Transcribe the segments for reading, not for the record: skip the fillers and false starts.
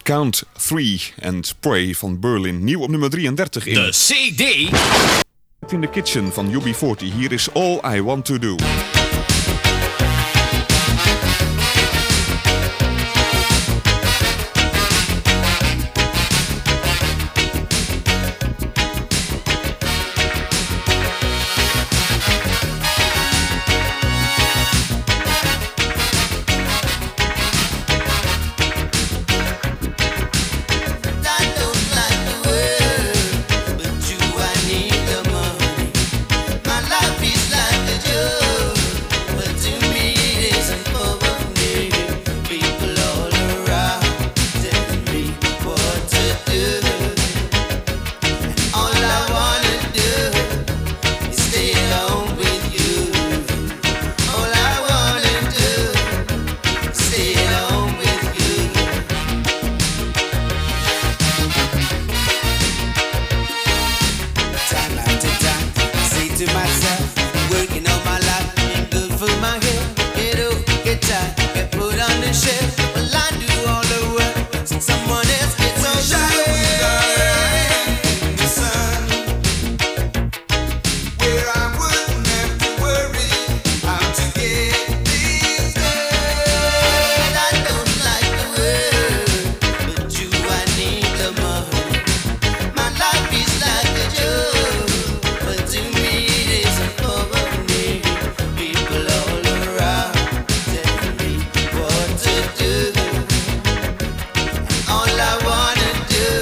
Count 3 and Pray van Berlin. Nieuw op nummer 33 in de CD. In the Kitchen van UB40. Hier is All I Want To Do. All I wanna do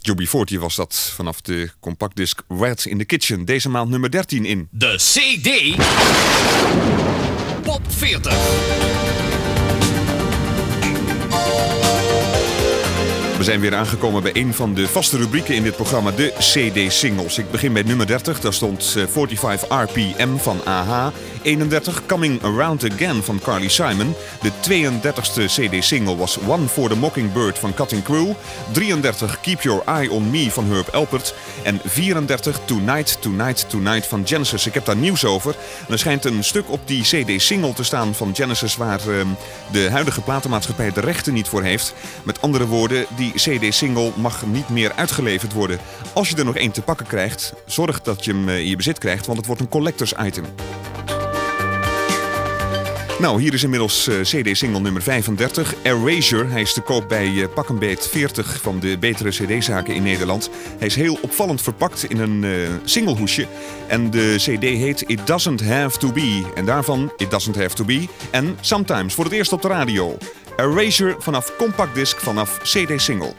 UB40 was dat, vanaf de compactdisc Red in the Kitchen. Deze maand nummer 13 in de CD Pop 40. We zijn weer aangekomen bij een van de vaste rubrieken in dit programma, de CD-singles. Ik begin bij nummer 30, daar stond 45 RPM van A-ha. 31 Coming Around Again van Carly Simon. De 32e CD-single was One for the Mockingbird van Cutting Crew. 33 Keep Your Eye on Me van Herb Alpert. En 34 Tonight, Tonight, Tonight van Genesis. Ik heb daar nieuws over. Er schijnt een stuk op die CD-single te staan van Genesis waar de huidige platenmaatschappij de rechten niet voor heeft. Met andere woorden, die CD-single mag niet meer uitgeleverd worden. Als je er nog één te pakken krijgt, zorg dat je hem in je bezit krijgt, want het wordt een collectors item. Nou, hier is inmiddels CD-single nummer 35, Erasure. Hij is te koop bij pak een beet 40 van de betere CD-zaken in Nederland. Hij is heel opvallend verpakt in een singlehoesje. En de CD heet It Doesn't Have To Be. En daarvan It Doesn't Have To Be en Sometimes voor het eerst op de radio. Erasure vanaf compactdisc, vanaf CD-single.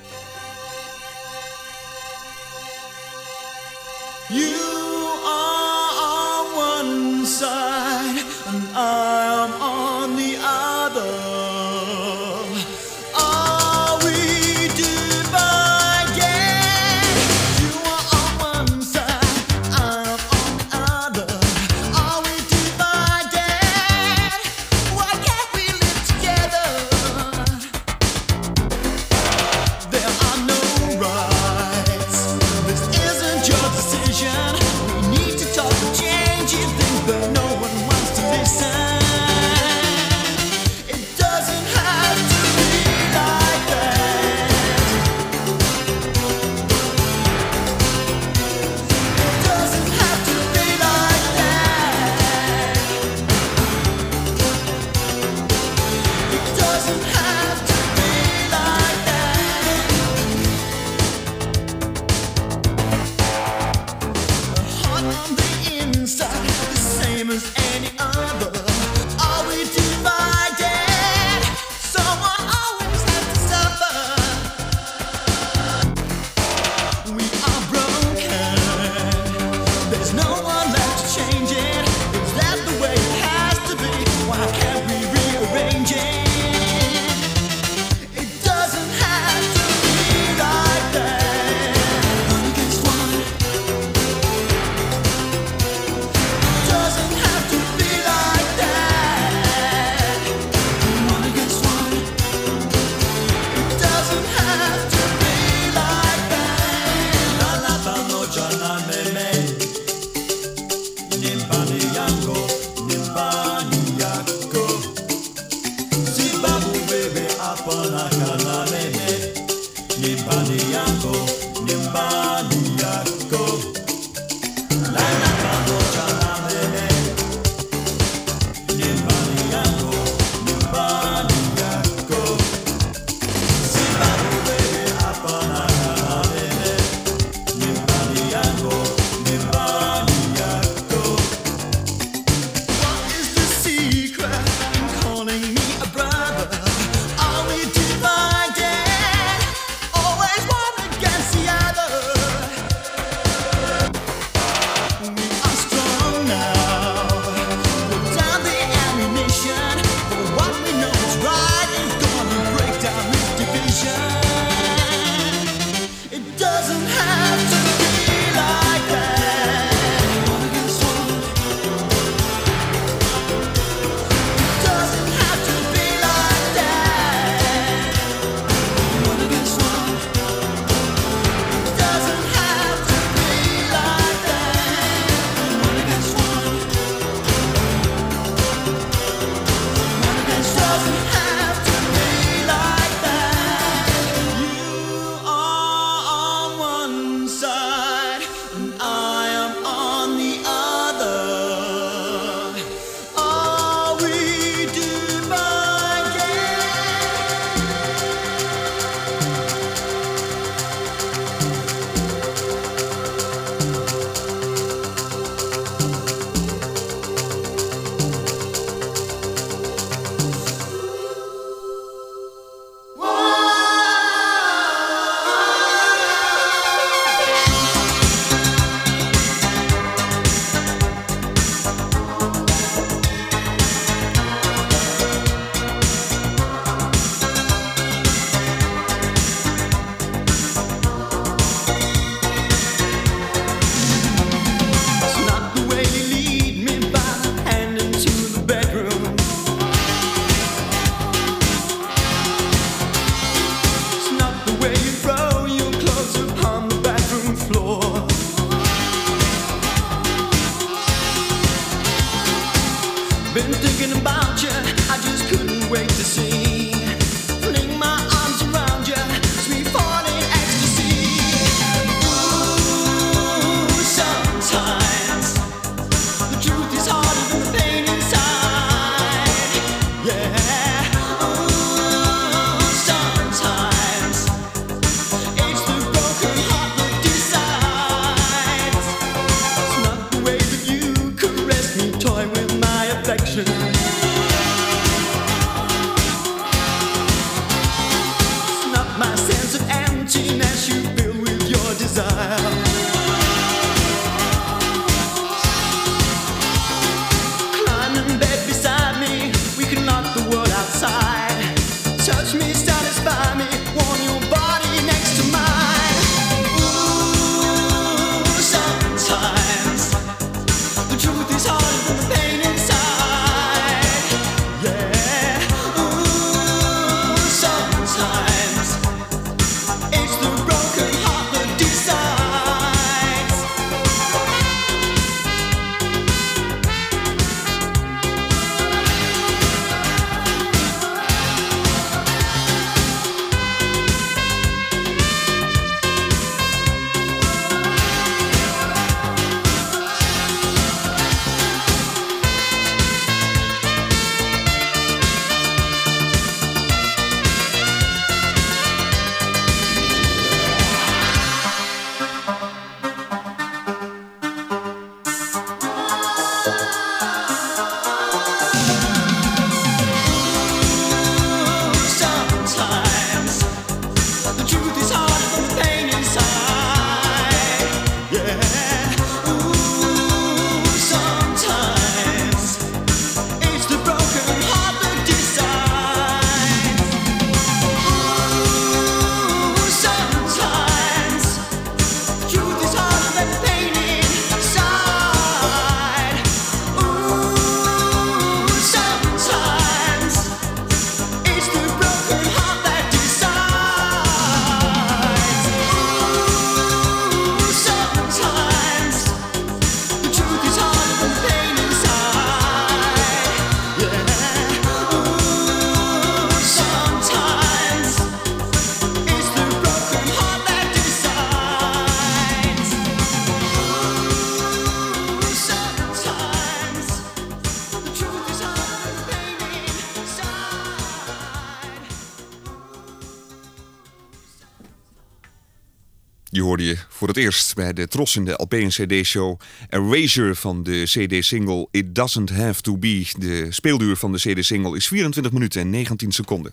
You are on one side and I am on the other. Are we divided? You are on one side, I am on the other. Are we divided? Why can't we live together? There are no rights. This isn't your decision. We need to talk and change it, things, but no one wants to listen. Die hoorde je voor het eerst bij de Tros in de LP en CD-show Erasure van de CD-single It Doesn't Have To Be. De speelduur van de CD-single is 24 minuten en 19 seconden.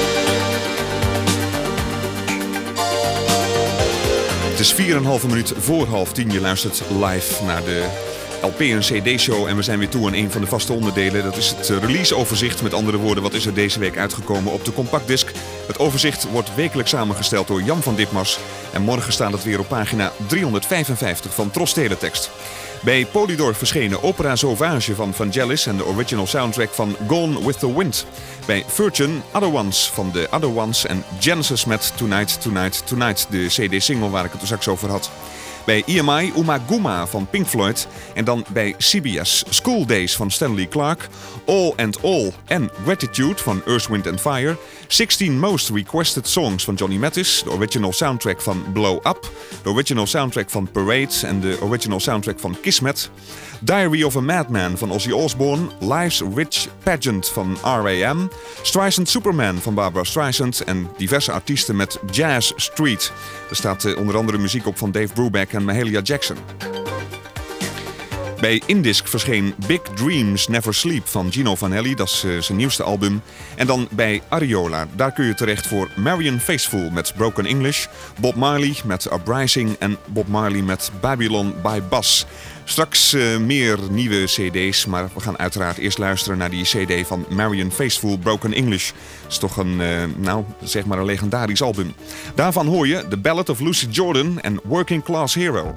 Het is 4,5 minuut voor 9:30. Je luistert live naar de LP en CD-show en we zijn weer toe aan een van de vaste onderdelen. Dat is het releaseoverzicht. Met andere woorden, wat is er deze week uitgekomen op de compactdisc? Het overzicht wordt wekelijks samengesteld door Jan van Ditmars. En morgen staat het weer op pagina 355 van Tros Teletext. Bij Polydor verschenen Opera Sauvage van Vangelis en de original soundtrack van Gone with the Wind. Bij Virgin Other Ones van de Other Ones en Genesis met Tonight, Tonight, Tonight, de CD-single waar ik het er straks over had. Bij EMI Uma Guma van Pink Floyd en dan bij CBS School Days van Stanley Clarke, All and All en Gratitude van Earth, Wind & Fire, 16 Most Requested Songs van Johnny Mathis, de original soundtrack van Blow Up, de original soundtrack van Parade en de original soundtrack van Kismet, Diary of a Madman van Ozzy Osbourne, Life's Rich Pageant van R.A.M., Streisand Superman van Barbra Streisand en diverse artiesten met Jazz Street. Er staat onder andere muziek op van Dave Brubeck en Mahalia Jackson. Bij Indisc verscheen Big Dreams Never Sleep van Gino Vanelli, dat is zijn nieuwste album. En dan bij Ariola, daar kun je terecht voor Marion Faithfull met Broken English, Bob Marley met Uprising en Bob Marley met Babylon by Bass. Straks meer nieuwe cd's, maar we gaan uiteraard eerst luisteren naar die cd van Marion Faithfull, Broken English. Dat is toch een, zeg maar een legendarisch album. Daarvan hoor je The Ballad of Lucy Jordan en Working Class Hero.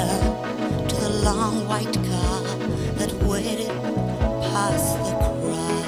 White car that waited past the crowd.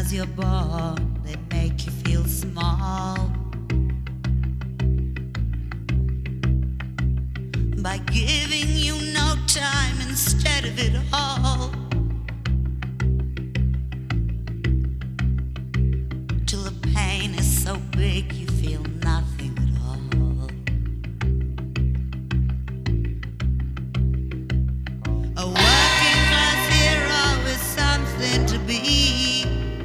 as you're born, they make you feel small. By giving you no time instead of it all. Till the pain is so big you feel nothing at all. A working class hero is something to be.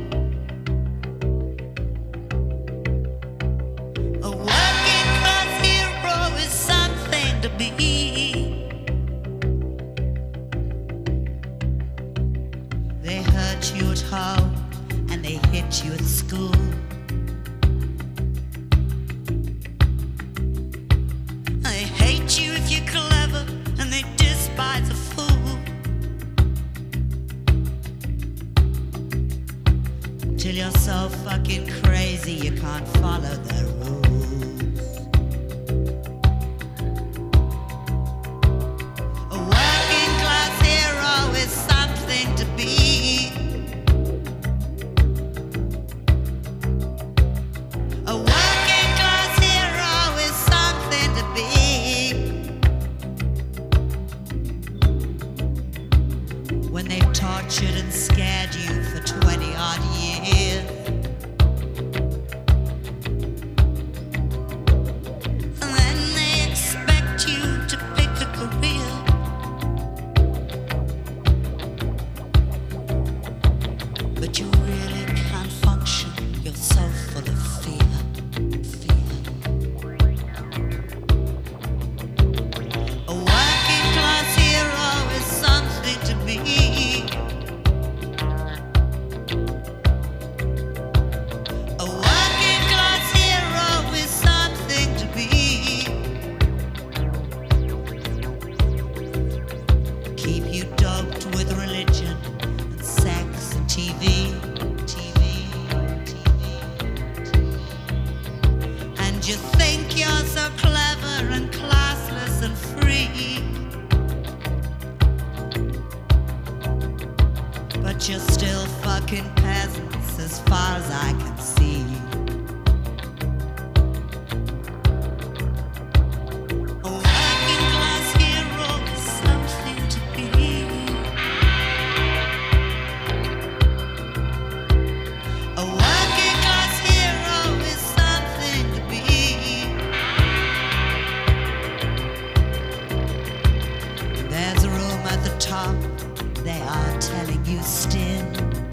A working class hero is something to be. They hurt you at home and they hit you at school. They hate you if you're clever and they despise a fool. Till you're so fucking crazy you can't follow their rules. A working class hero is something to be. A working class hero is something to be. When they tortured and scared you for 20 odd years. And then they expect you to pick a career. But you really can't function, you're so full of fear. A working class hero is something to be. A working class hero is something to be. Keep you doped with religion and sex and TV. And you think you're so clever and classless and free. But you're still fucking peasants as far as I can see. A working class hero is something to be. A working class hero is something to be. There's a room at the top, they are telling you still.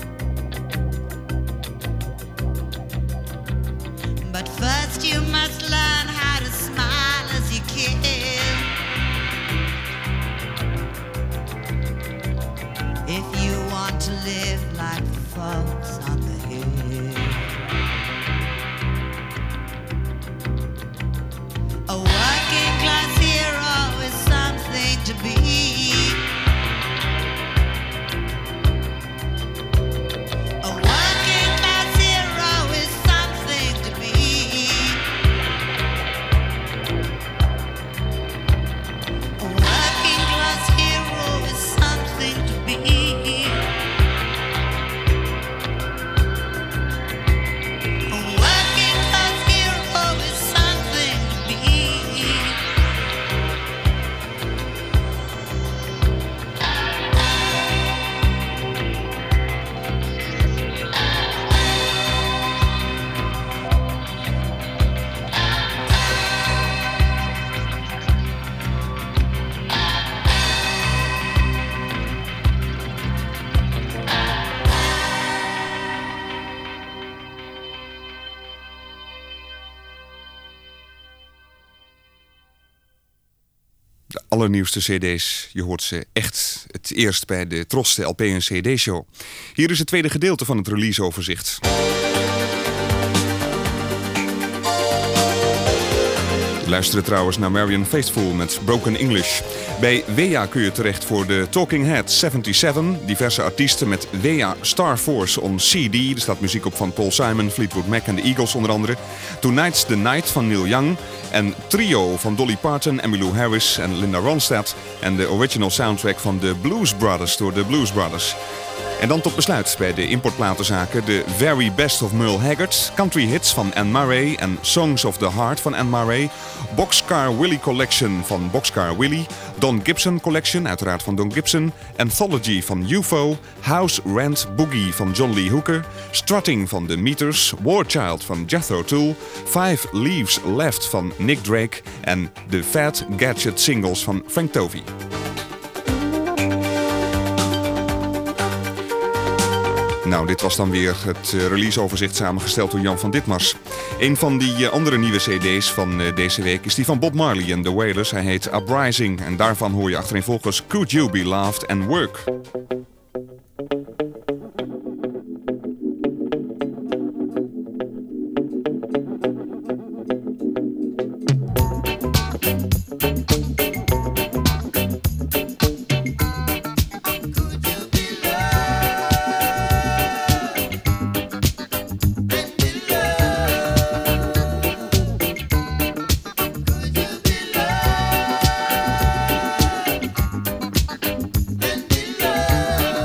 But first you must learn how to smile as you kill. If you want to live like the folks on the hill. A working class hero is something to be. A working class hero is something to be. A working class hero is something to be. A working class hero is something to be. De allernieuwste cd's, je hoort ze echt het eerst bij de Troste LP en CD-show. Hier is het tweede gedeelte van het releaseoverzicht. Luisteren trouwens naar Marianne Faithfull met Broken English. Bij Wea kun je terecht voor de Talking Heads 77. Diverse artiesten met Wea Star Force on CD. Er staat muziek op van Paul Simon, Fleetwood Mac en de Eagles onder andere. Tonight's the Night van Neil Young. En Trio van Dolly Parton, Emmylou Harris en Linda Ronstadt. En de original soundtrack van The Blues Brothers door de Blues Brothers. En dan tot besluit bij de importplatenzaken de Very Best of Merle Haggard, Country Hits van Anne Murray en Songs of the Heart van Anne Murray, Boxcar Willie Collection van Boxcar Willie, Don Gibson Collection, uiteraard van Don Gibson, Anthology van UFO, House Rent Boogie van John Lee Hooker, Strutting van The Meters, War Child van Jethro Tull, 5 Leaves Left van Nick Drake en de Fat Gadget Singles van Frank Tovey. Nou, dit was dan weer het releaseoverzicht samengesteld door Jan van Ditmars. Een van die andere nieuwe cd's van deze week is die van Bob Marley en The Wailers. Hij heet Uprising en daarvan hoor je achtereenvolgens Could You Be Loved and Work. Love.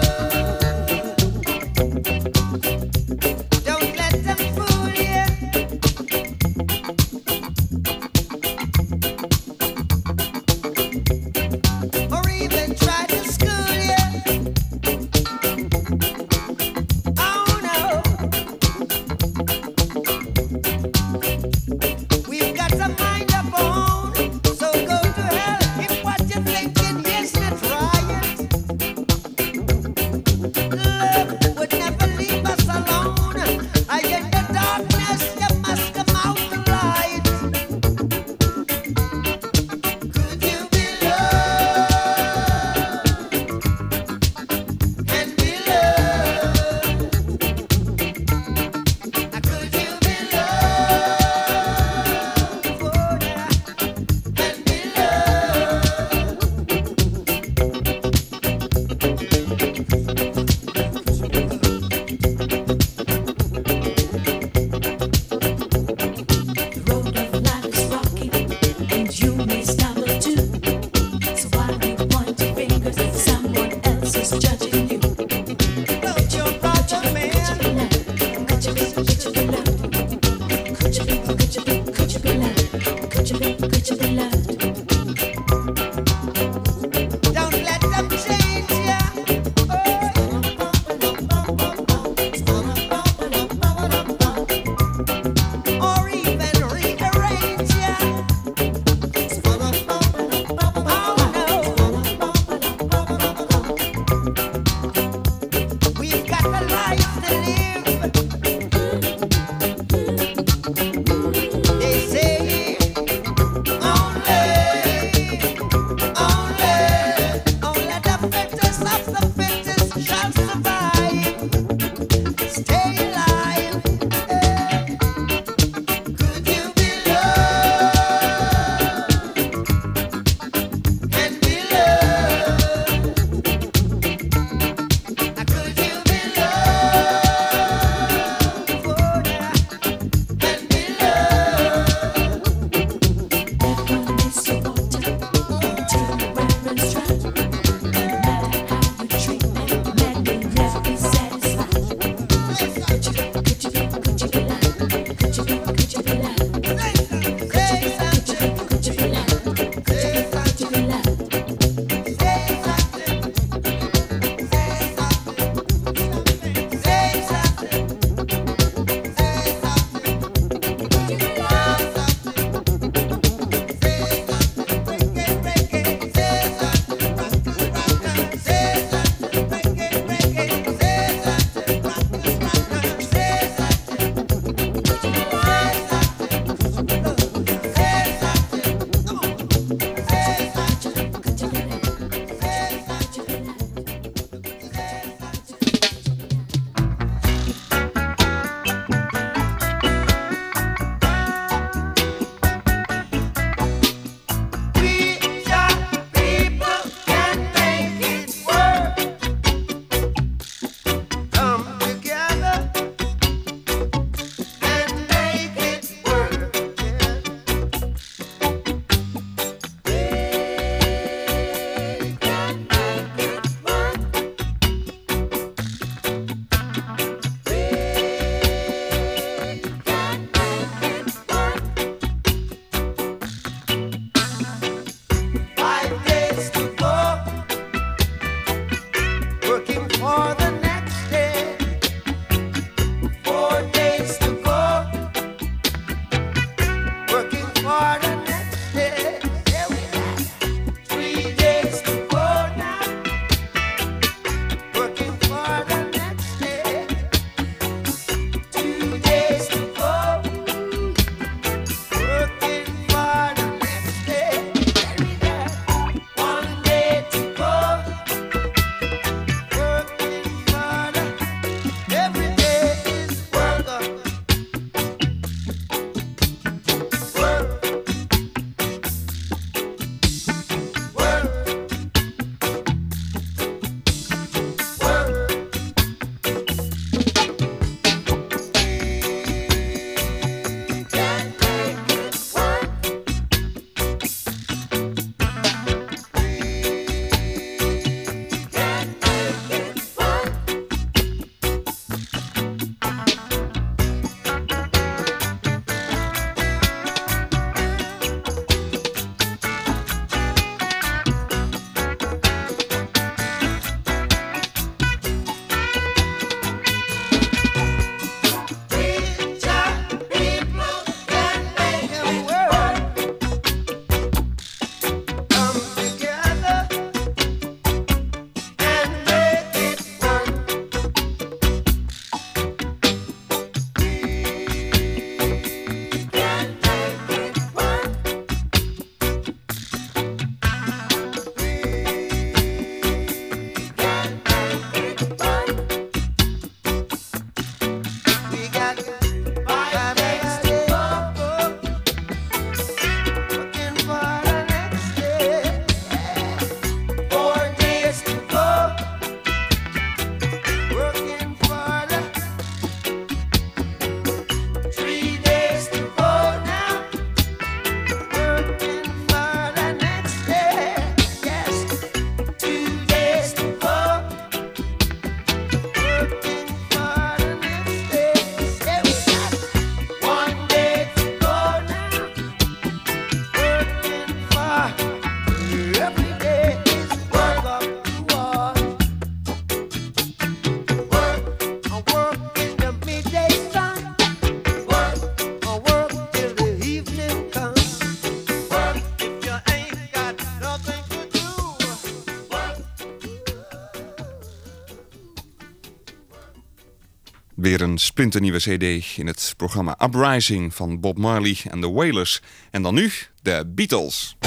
Weer een splinternieuwe cd in het programma Uprising van Bob Marley en The Wailers. En dan nu de Beatles.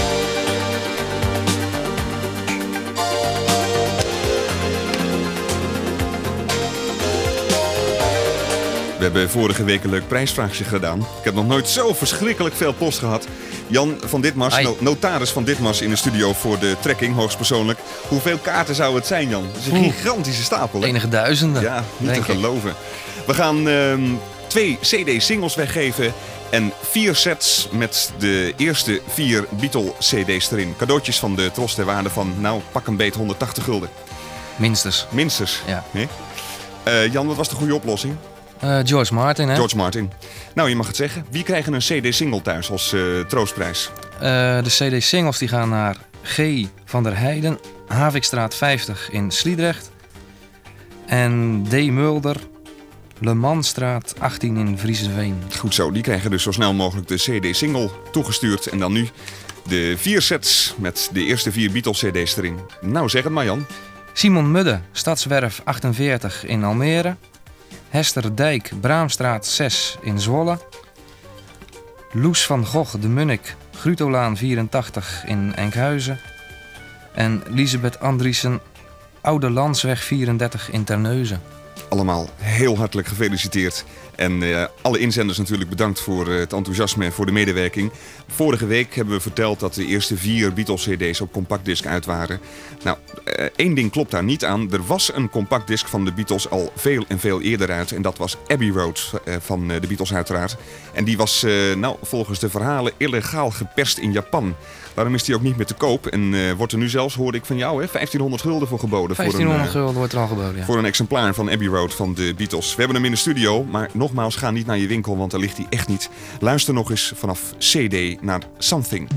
We hebben vorige week een leuk prijsvraagje gedaan. Ik heb nog nooit zo verschrikkelijk veel post gehad. Jan van Ditmars, notaris van Ditmars in de studio voor de trekking, hoogstpersoonlijk. Hoeveel kaarten zou het zijn, Jan? Dat is een gigantische stapel. Hè? Enige duizenden. Ja, niet te geloven. We gaan 2 CD-singles weggeven en 4 sets met de eerste 4 Beatle-CD's erin. Cadeautjes van de Tros ter waarde van, nou, pak een beet 180 gulden. Minstens. Ja. Nee? Jan, wat was de goede oplossing? George Martin, hè? George Martin. Nou, je mag het zeggen. Wie krijgen een CD-single thuis als troostprijs? De CD-singles die gaan naar G. van der Heijden, Havikstraat 50 in Sliedrecht. En D. Mulder, Le Mansstraat 18 in Vriezeveen. Goed zo, die krijgen dus zo snel mogelijk de CD-single toegestuurd. En dan nu de 4 sets met de eerste 4 Beatles-CD's erin. Nou, zeg het maar, Jan. Simon Mudde, Stadswerf 48 in Almere. Hester Dijk, Braamstraat 6 in Zwolle. Loes van Gogh de Munnik, Grutolaan 84 in Enkhuizen. En Lisebeth Andriessen, Oude Landsweg 34 in Terneuzen. Allemaal heel hartelijk gefeliciteerd. En alle inzenders natuurlijk bedankt voor het enthousiasme en voor de medewerking. Vorige week hebben we verteld dat de eerste 4 Beatles-CD's op compactdisc uit waren. Nou, 1 ding klopt daar niet aan. Er was een compactdisc van de Beatles al veel en veel eerder uit. En dat was Abbey Road van de Beatles uiteraard. En die was volgens de verhalen illegaal geperst in Japan. Daarom is die ook niet meer te koop. En wordt er nu zelfs, hoorde ik van jou, hè, 1500 gulden voor geboden. 1500 gulden wordt er al geboden, ja. Voor een exemplaar van Abbey Road van de Beatles. We hebben hem in de studio, maar nogmaals, ga niet naar je winkel, want daar ligt hij echt niet. Luister nog eens vanaf CD naar Something.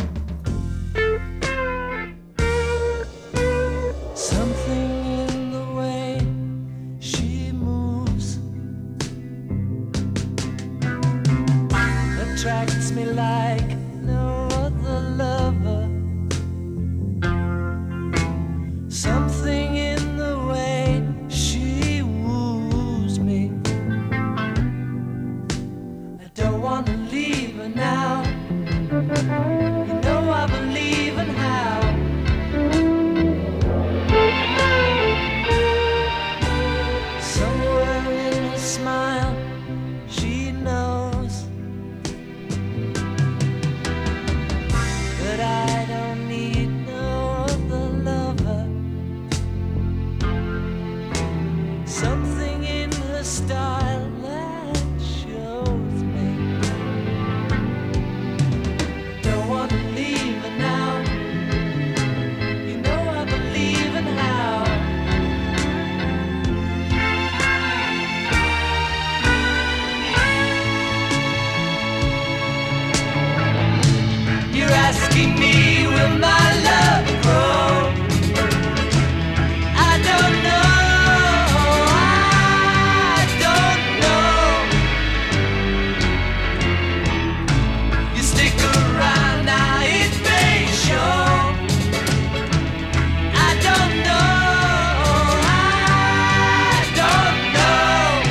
Something in the way she moves attracts me like no other lover. Something in the way she woos me. I don't want to leave her now. You know I believe in how. Somewhere in her smile, she knows that I don't need no other lover. Something in her style that shows me I don't want to leave her now. You know I believe in how. You're asking me, will my love grow? I don't know, I don't know. You stick around now, it may show. I don't know, I don't know.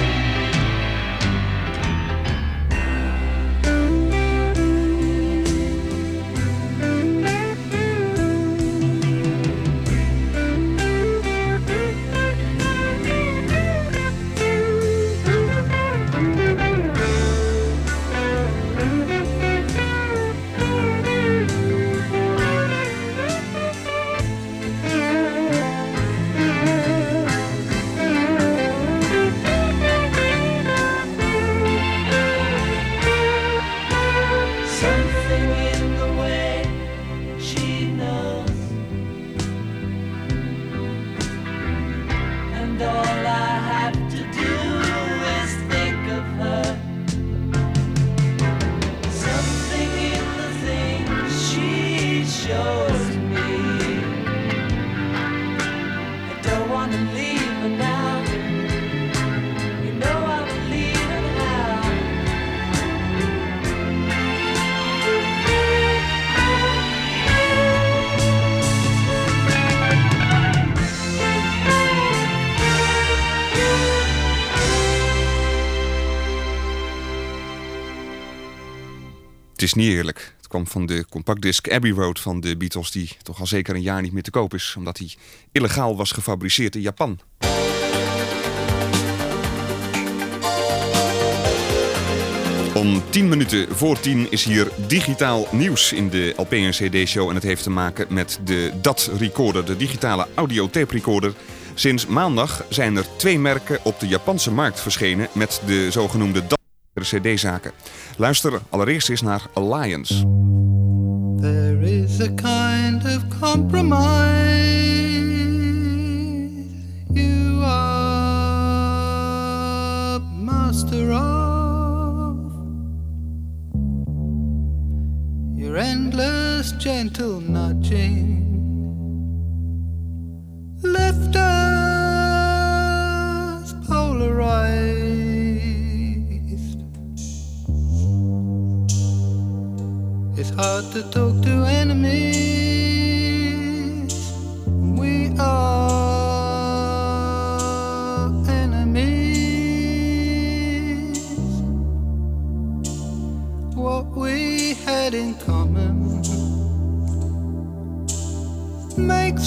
Het is niet eerlijk. Het kwam van de compactdisc Abbey Road van de Beatles, die toch al zeker een jaar niet meer te koop is, omdat hij illegaal was gefabriceerd in Japan. Om 10 minuten voor 10 is hier digitaal nieuws in de LP en CD show en het heeft te maken met de DAT recorder, de digitale audiotape recorder. Sinds maandag zijn er 2 merken op de Japanse markt verschenen met de zogenoemde DAT CD-zaken. Luister allereerst eens naar Alliance. There is a kind of compromise you are master of. Your endless gentle nudging left us polarized. It's hard to talk to enemies. We are enemies. What we had in common makes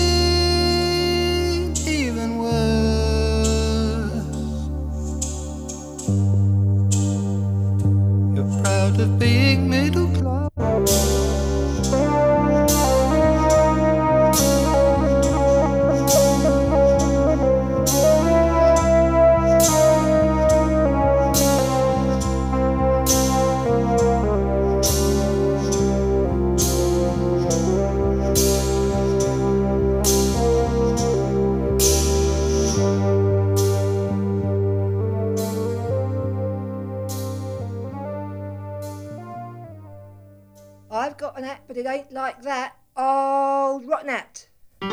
it even worse. You're proud of being middle class. I've got an act, but it ain't like that. Old rotten act.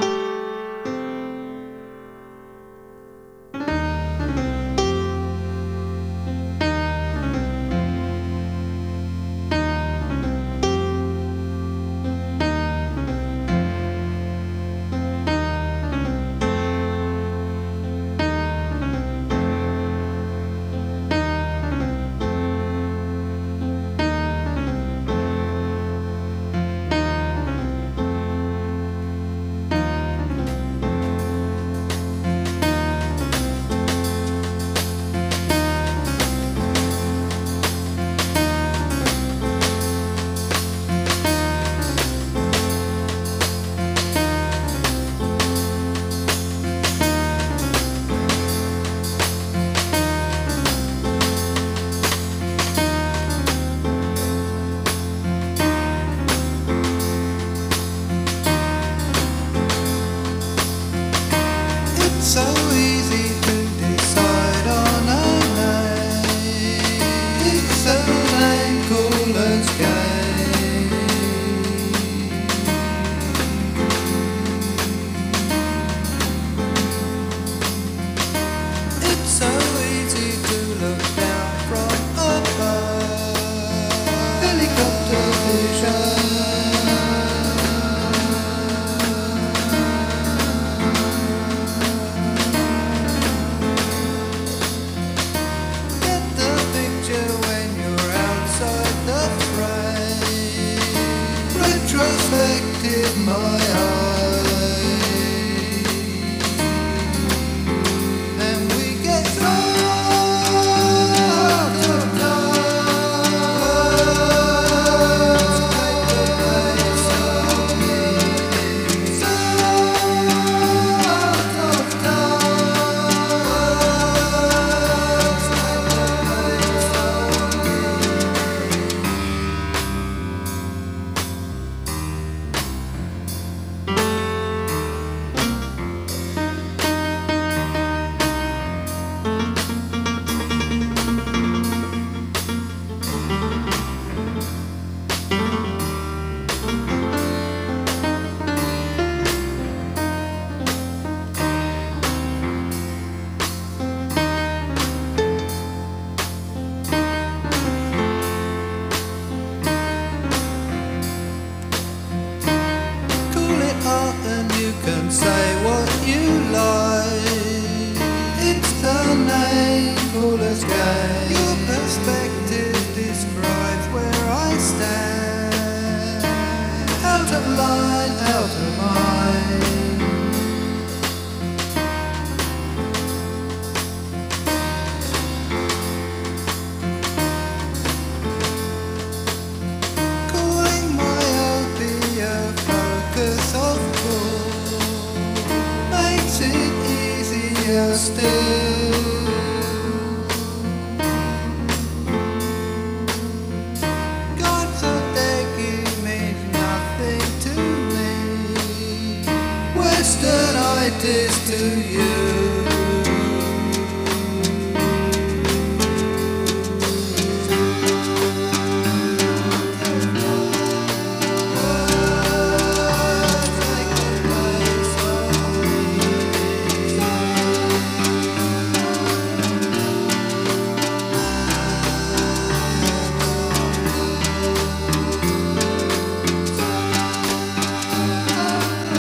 So easy to decide on a name. It's a blank cooler's game. It's so easy to look down from above. Helicopter vision. Retrospective my eyes, and we get lost of time. you're still. God's a decade means nothing to me. Westernitis to you.